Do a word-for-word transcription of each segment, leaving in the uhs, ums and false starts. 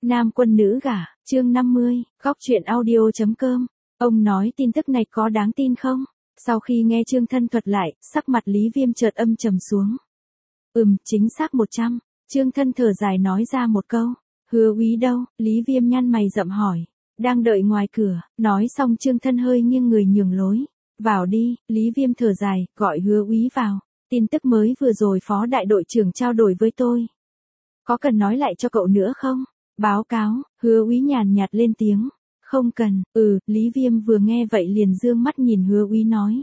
Nam quân nữ gả, chương năm mươi, góc truyện audio.com. Ông nói tin tức này có đáng tin không? Sau khi nghe Trương Thân thuật lại, sắc mặt Lý Viêm chợt âm trầm xuống. Ừm, chính xác một trăm. Trương Thân thở dài nói ra một câu. Hứa úy đâu? Lý Viêm nhăn mày rậm hỏi. Đang đợi ngoài cửa, nói xong Trương Thân hơi nghiêng người nhường lối. Vào đi, Lý Viêm thở dài, gọi Hứa úy vào. Tin tức mới vừa rồi phó đại đội trưởng trao đổi với tôi. Có cần nói lại cho cậu nữa không? Báo cáo, Hứa úy nhàn nhạt lên tiếng. Không cần, ừ, Lý Viêm vừa nghe vậy liền dương mắt nhìn Hứa úy nói.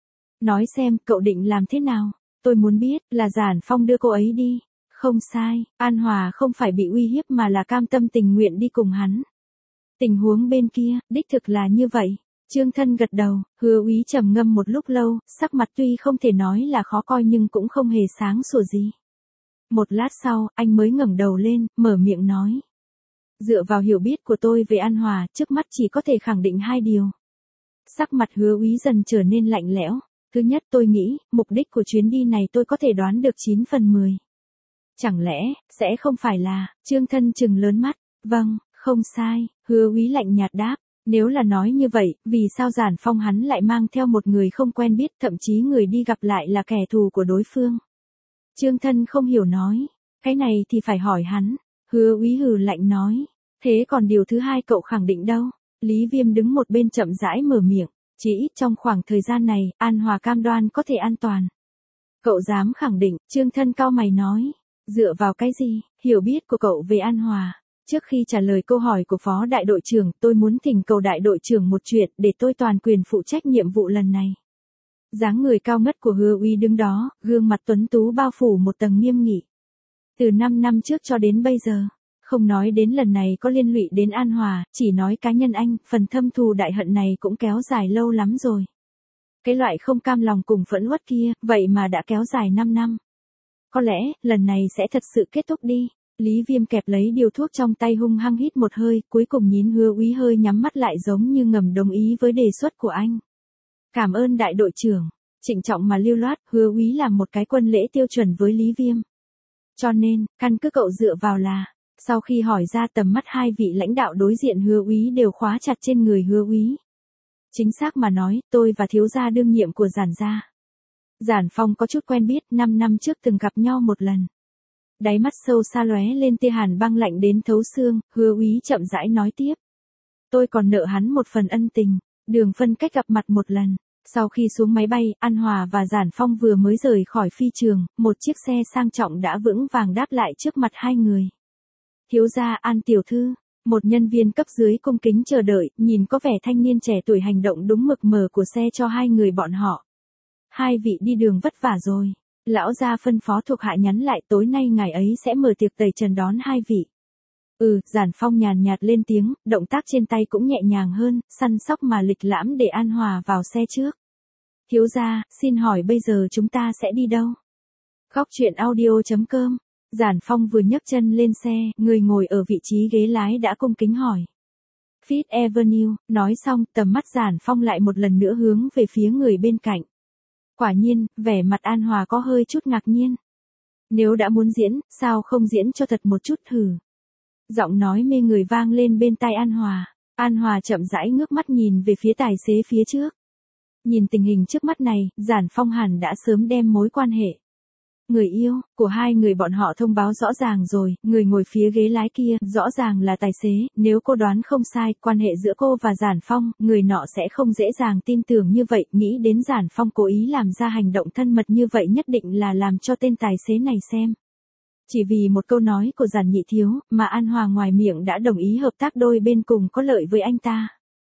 Nói xem, cậu định làm thế nào? Tôi muốn biết, là Giản Phong đưa cô ấy đi. Không sai, An Hòa không phải bị uy hiếp mà là cam tâm tình nguyện đi cùng hắn. Tình huống bên kia, đích thực là như vậy. Trương Thân gật đầu, Hứa úy trầm ngâm một lúc lâu, sắc mặt tuy không thể nói là khó coi nhưng cũng không hề sáng sủa gì. Một lát sau, anh mới ngẩng đầu lên, mở miệng nói. Dựa vào hiểu biết của tôi về An Hòa, trước mắt chỉ có thể khẳng định hai điều. Sắc mặt Hứa úy dần trở nên lạnh lẽo. Thứ nhất, tôi nghĩ, mục đích của chuyến đi này tôi có thể đoán được chín phần mười. Chẳng lẽ, sẽ không phải là, Trương Thân trừng lớn mắt. Vâng, không sai, Hứa úy lạnh nhạt đáp. Nếu là nói như vậy, vì sao Giản Phong hắn lại mang theo một người không quen biết, thậm chí người đi gặp lại là kẻ thù của đối phương? Trương Thân không hiểu nói. Cái này thì phải hỏi hắn. Hứa úy hừ lạnh nói. Thế còn điều thứ hai cậu khẳng định đâu? Lý Viêm đứng một bên chậm rãi mở miệng. Chỉ ít trong khoảng thời gian này, An Hòa cam đoan có thể an toàn. Cậu dám khẳng định, Trương Thân cau mày nói. Dựa vào cái gì, hiểu biết của cậu về An Hòa? Trước khi trả lời câu hỏi của phó đại đội trưởng, tôi muốn thỉnh cầu đại đội trưởng một chuyện để tôi toàn quyền phụ trách nhiệm vụ lần này. Dáng người cao ngất của Hứa úy đứng đó, gương mặt tuấn tú bao phủ một tầng nghiêm nghị. Từ năm năm trước cho đến bây giờ, không nói đến lần này có liên lụy đến An Hòa, chỉ nói cá nhân anh, phần thâm thù đại hận này cũng kéo dài lâu lắm rồi. Cái loại không cam lòng cùng phẫn uất kia, vậy mà đã kéo dài năm năm. Có lẽ, lần này sẽ thật sự kết thúc đi. Lý Viêm kẹp lấy điều thuốc trong tay hung hăng hít một hơi, cuối cùng nhìn Hứa úy hơi nhắm mắt lại giống như ngầm đồng ý với đề xuất của anh. Cảm ơn đại đội trưởng. Trịnh trọng mà lưu loát, Hứa úy làm một cái quân lễ tiêu chuẩn với Lý Viêm. Cho nên, căn cứ cậu dựa vào là, sau khi hỏi ra tầm mắt hai vị lãnh đạo đối diện Hứa úy đều khóa chặt trên người Hứa úy. Chính xác mà nói, tôi và thiếu gia đương nhiệm của Giản gia. Giản Phong có chút quen biết, năm năm trước từng gặp nhau một lần. Đáy mắt sâu xa lóe lên tia hàn băng lạnh đến thấu xương, Hứa úy chậm rãi nói tiếp. Tôi còn nợ hắn một phần ân tình, đường phân cách gặp mặt một lần. Sau khi xuống máy bay, An Hòa và Giản Phong vừa mới rời khỏi phi trường, một chiếc xe sang trọng đã vững vàng đáp lại trước mặt hai người. Thiếu gia An tiểu thư, một nhân viên cấp dưới cung kính chờ đợi, nhìn có vẻ thanh niên trẻ tuổi hành động đúng mực mở của xe cho hai người bọn họ. Hai vị đi đường vất vả rồi. Lão gia phân phó thuộc hạ nhắn lại tối nay ngài ấy sẽ mở tiệc tẩy trần đón hai vị. Ừ, Giản Phong nhàn nhạt lên tiếng, động tác trên tay cũng nhẹ nhàng hơn, săn sóc mà lịch lãm để An Hòa vào xe trước. Thiếu gia, xin hỏi bây giờ chúng ta sẽ đi đâu? Góc truyện audio.com. Giản Phong vừa nhấc chân lên xe, người ngồi ở vị trí ghế lái đã cung kính hỏi. Fifth Avenue, nói xong, tầm mắt Giản Phong lại một lần nữa hướng về phía người bên cạnh. Quả nhiên, vẻ mặt An Hòa có hơi chút ngạc nhiên. Nếu đã muốn diễn, sao không diễn cho thật một chút thử? Giọng nói mê người vang lên bên tai An Hòa. An Hòa chậm rãi ngước mắt nhìn về phía tài xế phía trước. Nhìn tình hình trước mắt này, Giản Phong hẳn đã sớm đem mối quan hệ người yêu của hai người bọn họ thông báo rõ ràng rồi, người ngồi phía ghế lái kia, rõ ràng là tài xế, nếu cô đoán không sai, quan hệ giữa cô và Giản Phong, người nọ sẽ không dễ dàng tin tưởng như vậy, nghĩ đến Giản Phong cố ý làm ra hành động thân mật như vậy nhất định là làm cho tên tài xế này xem. Chỉ vì một câu nói của Giản nhị thiếu, mà An Hòa ngoài miệng đã đồng ý hợp tác đôi bên cùng có lợi với anh ta.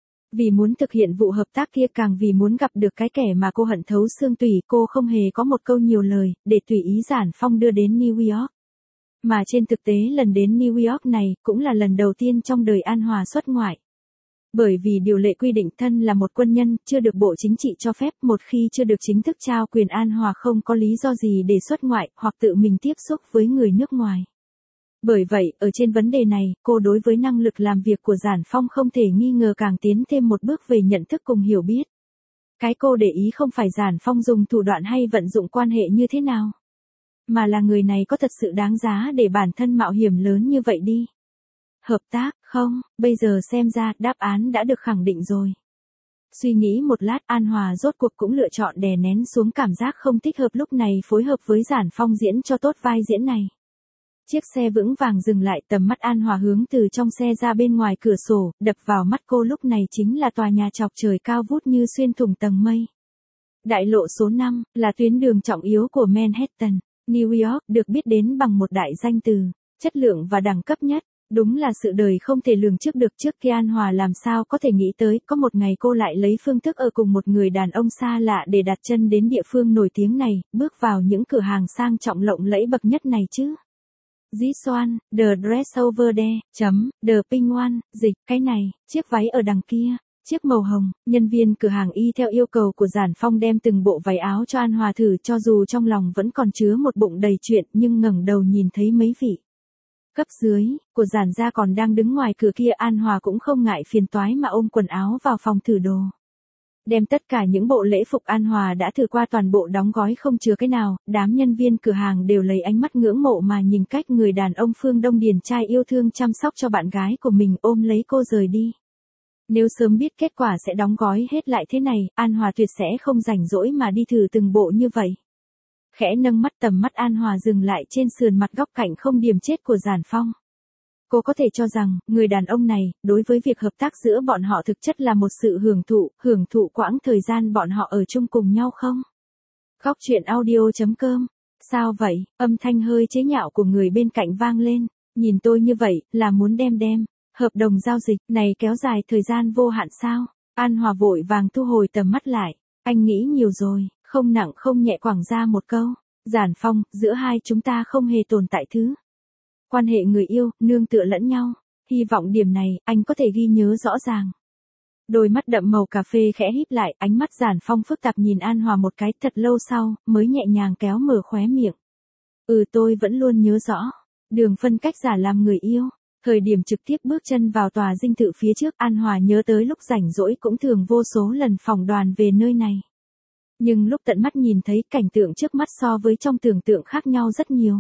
Vì muốn thực hiện vụ hợp tác kia càng vì muốn gặp được cái kẻ mà cô hận thấu xương tủy, cô không hề có một câu nhiều lời, để tùy ý Giản Phong đưa đến New York. Mà trên thực tế lần đến New York này, cũng là lần đầu tiên trong đời An Hòa xuất ngoại. Bởi vì điều lệ quy định thân là một quân nhân, chưa được Bộ Chính trị cho phép, một khi chưa được chính thức trao quyền An Hòa không có lý do gì để xuất ngoại, hoặc tự mình tiếp xúc với người nước ngoài. Bởi vậy, ở trên vấn đề này, cô đối với năng lực làm việc của Giản Phong không thể nghi ngờ càng tiến thêm một bước về nhận thức cùng hiểu biết. Cái cô để ý không phải Giản Phong dùng thủ đoạn hay vận dụng quan hệ như thế nào, mà là người này có thật sự đáng giá để bản thân mạo hiểm lớn như vậy đi. hợp tác, không, bây giờ xem ra đáp án đã được khẳng định rồi. Suy nghĩ một lát, An Hòa rốt cuộc cũng lựa chọn đè nén xuống cảm giác không thích hợp lúc này phối hợp với Giản Phong diễn cho tốt vai diễn này. Chiếc xe vững vàng dừng lại, tầm mắt An Hòa hướng từ trong xe ra bên ngoài cửa sổ, đập vào mắt cô lúc này chính là tòa nhà chọc trời cao vút như xuyên thủng tầng mây. Đại lộ số năm, là tuyến đường trọng yếu của Manhattan, New York, được biết đến bằng một đại danh từ, chất lượng và đẳng cấp nhất. Đúng là sự đời không thể lường trước được, trước kia An Hòa làm sao có thể nghĩ tới, có một ngày cô lại lấy phương thức ở cùng một người đàn ông xa lạ để đặt chân đến địa phương nổi tiếng này, bước vào những cửa hàng sang trọng lộng lẫy bậc nhất này chứ. This one, the dress over there, chấm, the pink one, dịch, cái này, chiếc váy ở đằng kia, chiếc màu hồng. Nhân viên cửa hàng y theo yêu cầu của Giản Phong đem từng bộ váy áo cho An Hòa thử, cho dù trong lòng vẫn còn chứa một bụng đầy chuyện, nhưng ngẩng đầu nhìn thấy mấy vị cấp dưới của Giản gia còn đang đứng ngoài cửa kia, An Hòa cũng không ngại phiền toái mà ôm quần áo vào phòng thử đồ. Đem tất cả những bộ lễ phục An Hòa đã thử qua toàn bộ đóng gói không chừa cái nào, đám nhân viên cửa hàng đều lấy ánh mắt ngưỡng mộ mà nhìn cách người đàn ông Phương Đông điển trai yêu thương chăm sóc cho bạn gái của mình ôm lấy cô rời đi. Nếu sớm biết kết quả sẽ đóng gói hết lại thế này, An Hòa tuyệt sẽ không rảnh rỗi mà đi thử từng bộ như vậy. Khẽ nâng mắt, tầm mắt An Hòa dừng lại trên sườn mặt góc cạnh không điểm chết của Giản Phong. Cô có thể cho rằng, người đàn ông này, đối với việc hợp tác giữa bọn họ thực chất là một sự hưởng thụ, hưởng thụ quãng thời gian bọn họ ở chung cùng nhau không? Góc truyện audio chấm com. Sao vậy? Âm thanh hơi chế nhạo của người bên cạnh vang lên. Nhìn tôi như vậy, là muốn đem đem hợp đồng giao dịch này kéo dài thời gian vô hạn sao? An Hòa vội vàng thu hồi tầm mắt lại. Anh nghĩ nhiều rồi. Không nặng không nhẹ quẳng ra một câu. Giản Phong, giữa hai chúng ta không hề tồn tại thứ quan hệ người yêu, nương tựa lẫn nhau. Hy vọng điểm này, anh có thể ghi nhớ rõ ràng. Đôi mắt đậm màu cà phê khẽ híp lại, ánh mắt Giản Phong phức tạp nhìn An Hòa một cái, thật lâu sau, mới nhẹ nhàng kéo mở khóe miệng. Ừ, tôi vẫn luôn nhớ rõ. Đường phân cách giả làm người yêu. Thời điểm trực tiếp bước chân vào tòa dinh thự phía trước, An Hòa nhớ tới lúc rảnh rỗi cũng thường vô số lần phỏng đoàn về nơi này. Nhưng lúc tận mắt nhìn thấy cảnh tượng trước mắt so với trong tưởng tượng khác nhau rất nhiều.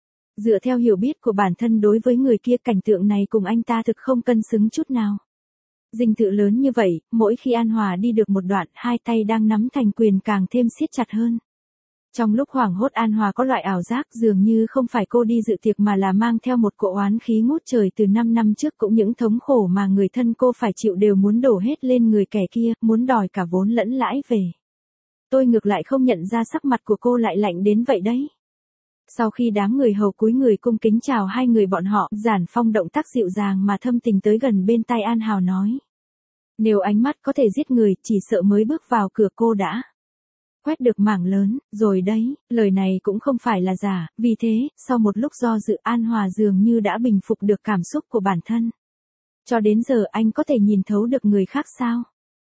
Dựa theo hiểu biết của bản thân đối với người kia, cảnh tượng này cùng anh ta thực không cân xứng chút nào. Dinh thự lớn như vậy, mỗi khi An Hòa đi được một đoạn, hai tay đang nắm thành quyền càng thêm siết chặt hơn. Trong lúc hoảng hốt, An Hòa có loại ảo giác dường như không phải cô đi dự tiệc mà là mang theo một cỗ oán khí ngút trời từ năm năm trước, cũng những thống khổ mà người thân cô phải chịu đều muốn đổ hết lên người kẻ kia, muốn đòi cả vốn lẫn lãi về. Tôi ngược lại không nhận ra sắc mặt của cô lại lạnh đến vậy đấy. Sau khi đám người hầu cúi người cung kính chào hai người bọn họ, Giản Phong động tác dịu dàng mà thâm tình tới gần bên tai An Hào nói. Nếu ánh mắt có thể giết người, chỉ sợ mới bước vào cửa cô đã quét được mảng lớn, rồi đấy, lời này cũng không phải là giả, vì thế, sau một lúc do dự, An Hòa dường như đã bình phục được cảm xúc của bản thân. Cho đến giờ anh có thể nhìn thấu được người khác sao?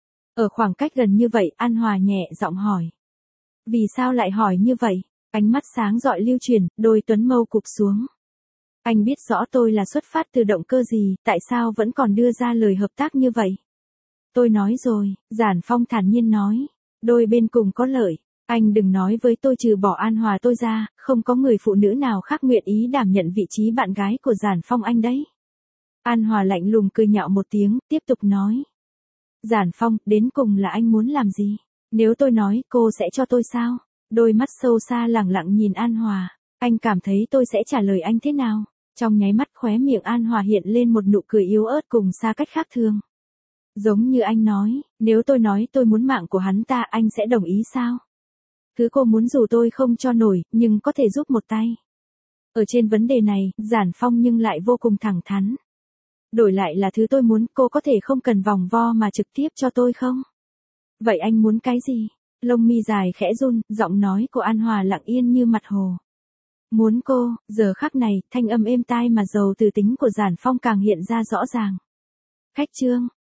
Ở khoảng cách gần như vậy, An Hòa nhẹ giọng hỏi. Vì sao lại hỏi như vậy? Ánh mắt sáng rọi lưu truyền, đôi tuấn mâu cụp xuống. Anh biết rõ tôi là xuất phát từ động cơ gì, tại sao vẫn còn đưa ra lời hợp tác như vậy? Tôi nói rồi, Giản Phong thản nhiên nói. Đôi bên cùng có lợi. Anh đừng nói với tôi trừ bỏ An Hòa tôi ra, không có người phụ nữ nào khác nguyện ý đảm nhận vị trí bạn gái của Giản Phong anh đấy. An Hòa lạnh lùng cười nhạo một tiếng, tiếp tục nói. Giản Phong, đến cùng là anh muốn làm gì? Nếu tôi nói, cô sẽ cho tôi sao? Đôi mắt sâu xa lẳng lặng nhìn An Hòa. Anh cảm thấy tôi sẽ trả lời anh thế nào? Trong nháy mắt khóe miệng An Hòa hiện lên một nụ cười yếu ớt cùng xa cách khác thường. Giống như anh nói, nếu tôi nói tôi muốn mạng của hắn ta, anh sẽ đồng ý sao? Thứ cô muốn dù tôi không cho nổi, nhưng có thể giúp một tay. Ở trên vấn đề này, Giản Phong nhưng lại vô cùng thẳng thắn. Đổi lại là thứ tôi muốn, cô có thể không cần vòng vo mà trực tiếp cho tôi không? Vậy anh muốn cái gì? Lông mi dài khẽ run, giọng nói của An Hòa lặng yên như mặt hồ. Muốn cô, giờ khắc này, thanh âm êm tai mà giàu từ tính của Giản Phong càng hiện ra rõ ràng. Khách trương,